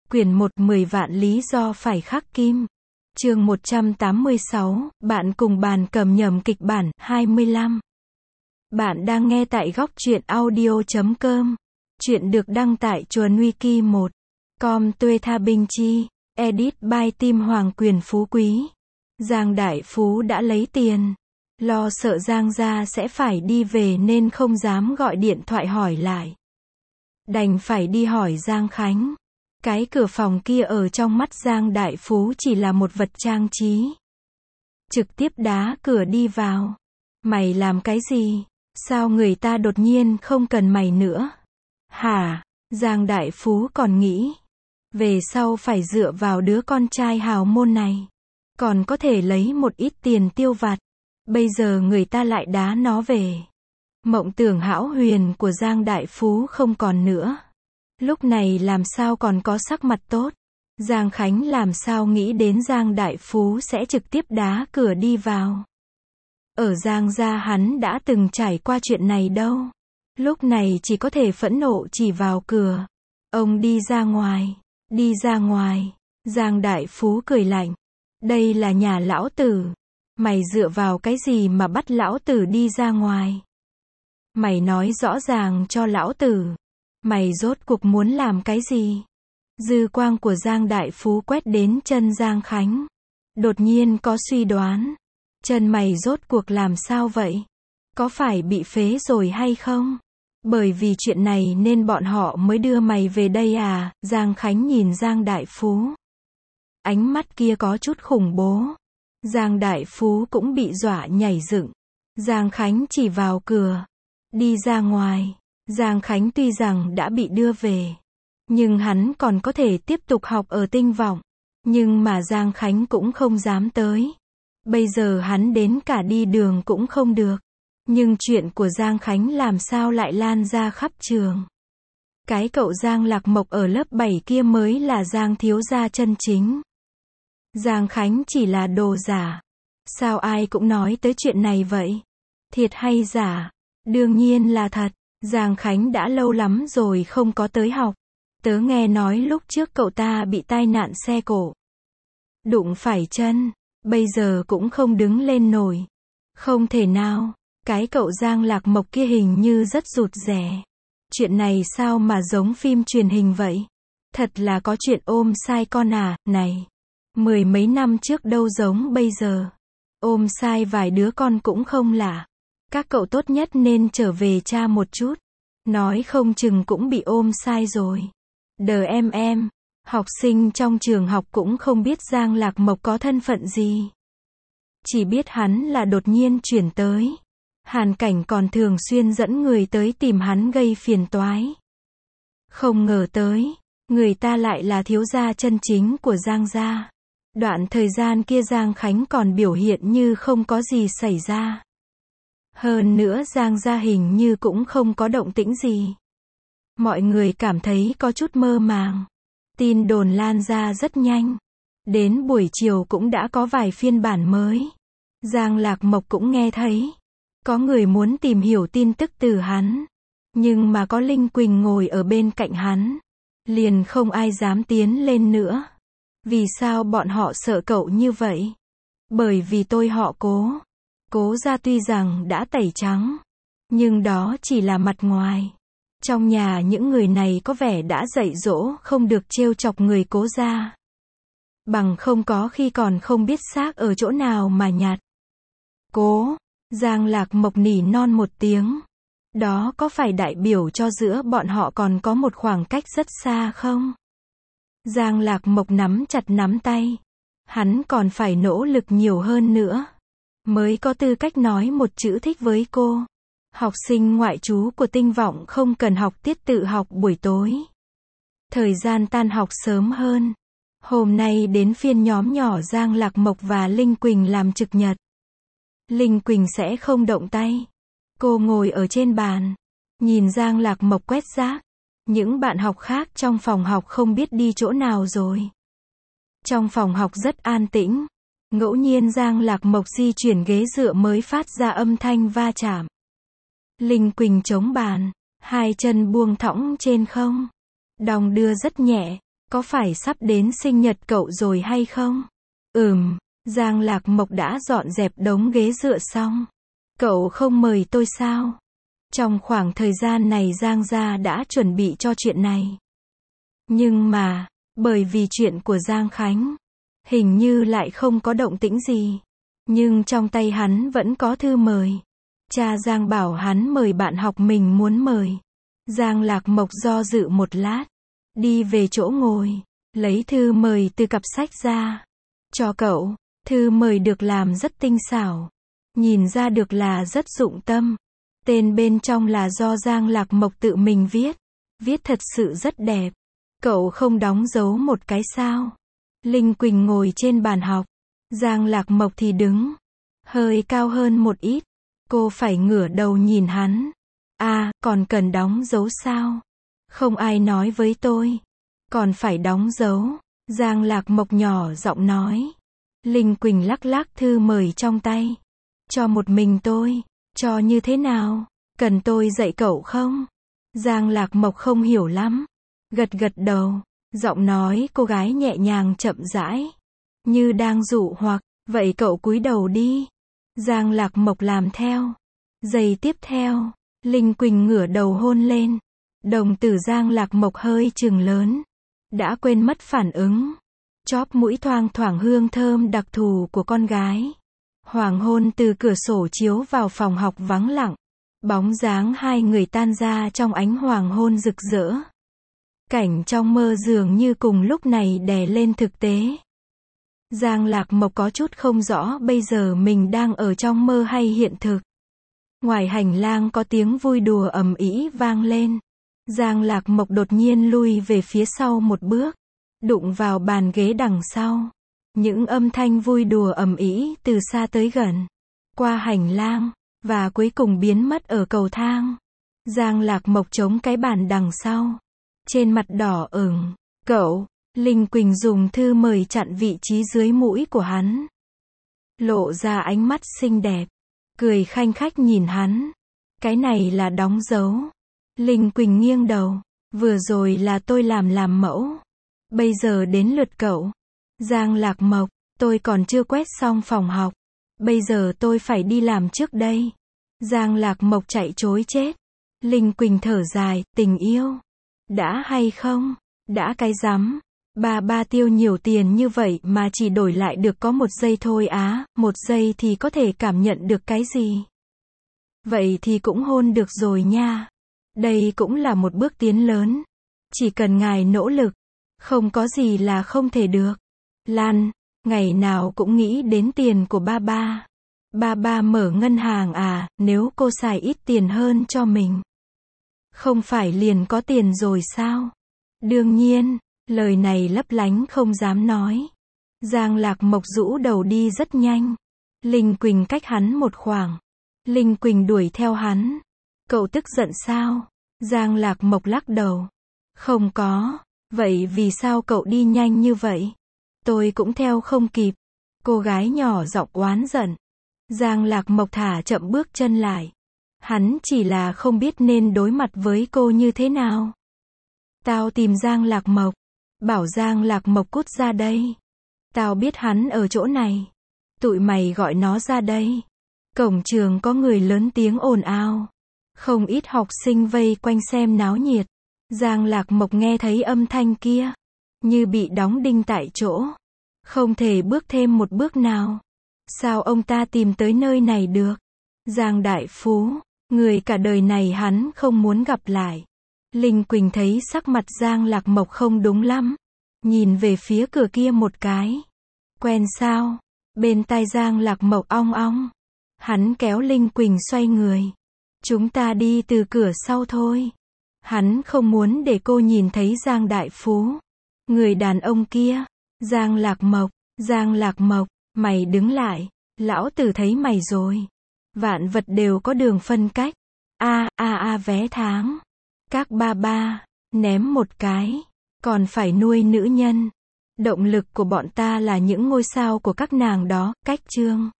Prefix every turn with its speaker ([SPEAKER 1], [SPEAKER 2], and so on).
[SPEAKER 1] Quyển 1 10 vạn lý do phải khắc kim. Chương 186, bạn cùng bàn cầm nhầm kịch bản, 25. Bạn đang nghe tại góc truyện audio.com. Chuyện được đăng tại chuồn wiki 1. Com Tuê Tha Binh Chi. Edit by Tim Hoàng Quyền Phú Quý. Giang Đại Phú đã lấy tiền. Lo sợ Giang gia sẽ phải đi về nên không dám gọi điện thoại hỏi lại. Đành phải đi hỏi Giang Khánh. Cái cửa phòng kia ở trong mắt Giang Đại Phú chỉ là một vật trang trí. Trực tiếp đá cửa đi vào. Mày làm cái gì? Sao người ta đột nhiên không cần mày nữa? Hả? Giang Đại Phú còn nghĩ. Về sau phải dựa vào đứa con trai hào môn này. Còn có thể lấy một ít tiền tiêu vặt. Bây giờ người ta lại đá nó về. Mộng tưởng hão huyền của Giang Đại Phú không còn nữa. Lúc này làm sao còn có sắc mặt tốt. Giang Khánh làm sao nghĩ đến Giang Đại Phú sẽ trực tiếp đá cửa đi vào. Ở Giang gia hắn đã từng trải qua chuyện này đâu. Lúc này chỉ có thể phẫn nộ chỉ vào cửa. Ông đi ra ngoài. Đi ra ngoài. Giang Đại Phú cười lạnh. Đây là nhà lão tử. Mày dựa vào cái gì mà bắt lão tử đi ra ngoài? Mày nói rõ ràng cho lão tử. Mày rốt cuộc muốn làm cái gì? Dư quang của Giang Đại Phú quét đến chân Giang Khánh. Đột nhiên có suy đoán. Chân mày rốt cuộc làm sao vậy? Có phải bị phế rồi hay không? Bởi vì chuyện này nên bọn họ mới đưa mày về đây à? Giang Khánh nhìn Giang Đại Phú. Ánh mắt kia có chút khủng bố. Giang Đại Phú cũng bị dọa nhảy dựng. Giang Khánh chỉ vào cửa. Đi ra ngoài. Giang Khánh tuy rằng đã bị đưa về. Nhưng hắn còn có thể tiếp tục học ở Tinh Vọng. Nhưng mà Giang Khánh cũng không dám tới. Bây giờ hắn đến cả đi đường cũng không được. Nhưng chuyện của Giang Khánh làm sao lại lan ra khắp trường. Cái cậu Giang Lạc Mộc ở lớp 7 kia mới là Giang thiếu gia chân chính. Giang Khánh chỉ là đồ giả. Sao ai cũng nói tới chuyện này vậy? Thiệt hay giả? Đương nhiên là thật. Giang Khánh đã lâu lắm rồi không có tới học. Tớ nghe nói lúc trước cậu ta bị tai nạn xe cộ. Đụng phải chân. Bây giờ cũng không đứng lên nổi. Không thể nào. Cái cậu Giang Lạc Mộc kia hình như rất rụt rè. Chuyện này sao mà giống phim truyền hình vậy? Thật là có chuyện ôm sai con à, này. 10 mấy năm trước đâu giống bây giờ. Ôm sai vài đứa con cũng không lạ. Các cậu tốt nhất nên trở về tra một chút. Nói không chừng cũng bị ôm sai rồi. Em, học sinh trong trường học cũng không biết Giang Lạc Mộc có thân phận gì. Chỉ biết hắn là đột nhiên chuyển tới. Hàn Cảnh còn thường xuyên dẫn người tới tìm hắn gây phiền toái. Không ngờ tới, người ta lại là thiếu gia chân chính của Giang gia. Đoạn thời gian kia Giang Khánh còn biểu hiện như không có gì xảy ra. Hơn nữa Giang gia hình như cũng không có động tĩnh gì. Mọi người cảm thấy có chút mơ màng. Tin đồn lan ra rất nhanh. Đến buổi chiều cũng đã có vài phiên bản mới. Giang Lạc Mộc cũng nghe thấy. Có người muốn tìm hiểu tin tức từ hắn. Nhưng mà có Linh Quỳnh ngồi ở bên cạnh hắn. Liền không ai dám tiến lên nữa. Vì sao bọn họ sợ cậu như vậy? Bởi vì tôi họ Cố. Cố gia tuy rằng đã tẩy trắng. Nhưng đó chỉ là mặt ngoài. Trong nhà những người này có vẻ đã dạy dỗ không được trêu chọc người Cố gia. Bằng không có khi còn không biết xác ở chỗ nào mà nhặt. Cố. Giang Lạc Mộc nỉ non một tiếng. Đó có phải đại biểu cho giữa bọn họ còn có một khoảng cách rất xa không? Giang Lạc Mộc nắm chặt nắm tay. Hắn còn phải nỗ lực nhiều hơn nữa. Mới có tư cách nói một chữ thích với cô. Học sinh ngoại trú của Tinh Vọng không cần học tiết tự học buổi tối. Thời gian tan học sớm hơn. Hôm nay đến phiên nhóm nhỏ Giang Lạc Mộc và Linh Quỳnh làm trực nhật. Linh Quỳnh sẽ không động tay. Cô ngồi ở trên bàn. Nhìn Giang Lạc Mộc quét rác. Những bạn học khác trong phòng học không biết đi chỗ nào rồi. Trong phòng học rất an tĩnh. Ngẫu nhiên Giang Lạc Mộc di chuyển ghế dựa mới phát ra âm thanh va chạm. Linh Quỳnh chống bàn. Hai chân buông thõng trên không. Đong đưa rất nhẹ. có phải sắp đến sinh nhật cậu rồi hay không? Giang Lạc Mộc đã dọn dẹp đống ghế dựa xong. Cậu không mời tôi sao? Trong khoảng thời gian này Giang gia đã chuẩn bị cho chuyện này. Nhưng mà, bởi vì chuyện của Giang Khánh, hình như lại không có động tĩnh gì. Nhưng trong tay hắn vẫn có thư mời. Cha Giang bảo hắn mời bạn học mình muốn mời. Giang Lạc Mộc do dự một lát, đi về chỗ ngồi, lấy thư mời từ cặp sách ra. Cho cậu, thư mời được làm rất tinh xảo. Nhìn ra được là rất dụng tâm. Tên bên trong là do Giang Lạc Mộc tự mình viết. Viết thật sự rất đẹp. Cậu không đóng dấu một cái sao? Linh Quỳnh ngồi trên bàn học. Giang Lạc Mộc thì đứng hơi cao hơn một ít. Cô phải ngửa đầu nhìn hắn. Còn cần đóng dấu sao? Không ai nói với tôi. Còn phải đóng dấu. Giang Lạc Mộc nhỏ giọng nói. Linh Quỳnh lắc lắc thư mời trong tay. Cho một mình tôi. Cho như thế nào? Cần tôi dạy cậu không? Giang Lạc Mộc không hiểu lắm. Gật gật đầu. Giọng nói cô gái nhẹ nhàng chậm rãi. Như đang dụ hoặc. Vậy cậu cúi đầu đi. Giang Lạc Mộc làm theo. Giây tiếp theo, Linh Quỳnh ngửa đầu hôn lên. Đồng tử Giang Lạc Mộc hơi trừng lớn. Đã quên mất phản ứng. Chóp mũi thoang thoảng hương thơm đặc thù của con gái. Hoàng hôn từ cửa sổ chiếu vào phòng học vắng lặng. Bóng dáng hai người tan ra trong ánh hoàng hôn rực rỡ. Cảnh trong mơ dường như cùng lúc này đè lên thực tế. Giang Lạc Mộc có chút không rõ bây giờ mình đang ở trong mơ hay hiện thực. Ngoài hành lang có tiếng vui đùa ầm ĩ vang lên. Giang Lạc Mộc đột nhiên lui về phía sau một bước, đụng vào bàn ghế đằng sau. Những âm thanh vui đùa ầm ĩ từ xa tới gần, qua hành lang, và cuối cùng biến mất ở cầu thang. Giang Lạc Mộc chống cái bàn đằng sau, trên mặt đỏ ửng. Cậu, Linh Quỳnh dùng thư mời chặn vị trí dưới mũi của hắn. Lộ ra ánh mắt xinh đẹp, cười khanh khách nhìn hắn. Cái này là đóng dấu. Linh Quỳnh nghiêng đầu. Vừa rồi là tôi làm mẫu. Bây giờ đến lượt cậu. Giang Lạc Mộc, tôi còn chưa quét xong phòng học. Bây giờ tôi phải đi làm trước đây. Giang Lạc Mộc chạy trối chết. Linh Quỳnh thở dài, tình yêu. Đã hay không? Đã cái rắm. Ba tiêu nhiều tiền như vậy mà chỉ đổi lại được có 1 giây thôi á, 1 giây thì có thể cảm nhận được cái gì? Vậy thì cũng hôn được rồi nha. Đây cũng là một bước tiến lớn. Chỉ cần ngài nỗ lực, không có gì là không thể được. Lan, ngày nào cũng nghĩ đến tiền của ba. Ba mở ngân hàng à, nếu cô xài ít tiền hơn cho mình. Không phải liền có tiền rồi sao? Đương nhiên. Lời này lấp lánh không dám nói. Giang Lạc Mộc rũ đầu đi rất nhanh. Linh Quỳnh cách hắn một khoảng. Linh Quỳnh đuổi theo hắn. Cậu tức giận sao? Giang Lạc Mộc lắc đầu. Không có. Vậy vì sao cậu đi nhanh như vậy? Tôi cũng theo không kịp. Cô gái nhỏ giọng oán giận. Giang Lạc Mộc thả chậm bước chân lại. Hắn chỉ là không biết nên đối mặt với cô như thế nào. Tao tìm Giang Lạc Mộc. Bảo Giang Lạc Mộc cút ra đây. Tao biết hắn ở chỗ này. Tụi mày gọi nó ra đây. Cổng trường có người lớn tiếng ồn ào. Không ít học sinh vây quanh xem náo nhiệt. Giang Lạc Mộc nghe thấy âm thanh kia, như bị đóng đinh tại chỗ. Không thể bước thêm một bước nào. Sao ông ta tìm tới nơi này được? Giang Đại Phú, người cả đời này hắn không muốn gặp lại. Linh Quỳnh thấy sắc mặt Giang Lạc Mộc không đúng lắm. Nhìn về phía cửa kia một cái. Quen sao? Bên tai Giang Lạc Mộc ong ong. Hắn kéo Linh Quỳnh xoay người. Chúng ta đi từ cửa sau thôi. Hắn không muốn để cô nhìn thấy Giang Đại Phú. Người đàn ông kia. Giang Lạc Mộc, mày đứng lại. Lão tử thấy mày rồi. Vạn vật đều có đường phân cách. Vé tháng. Các ba, ném một cái. Còn phải nuôi nữ nhân. Động lực của bọn ta là những ngôi sao của các nàng đó. Cách chương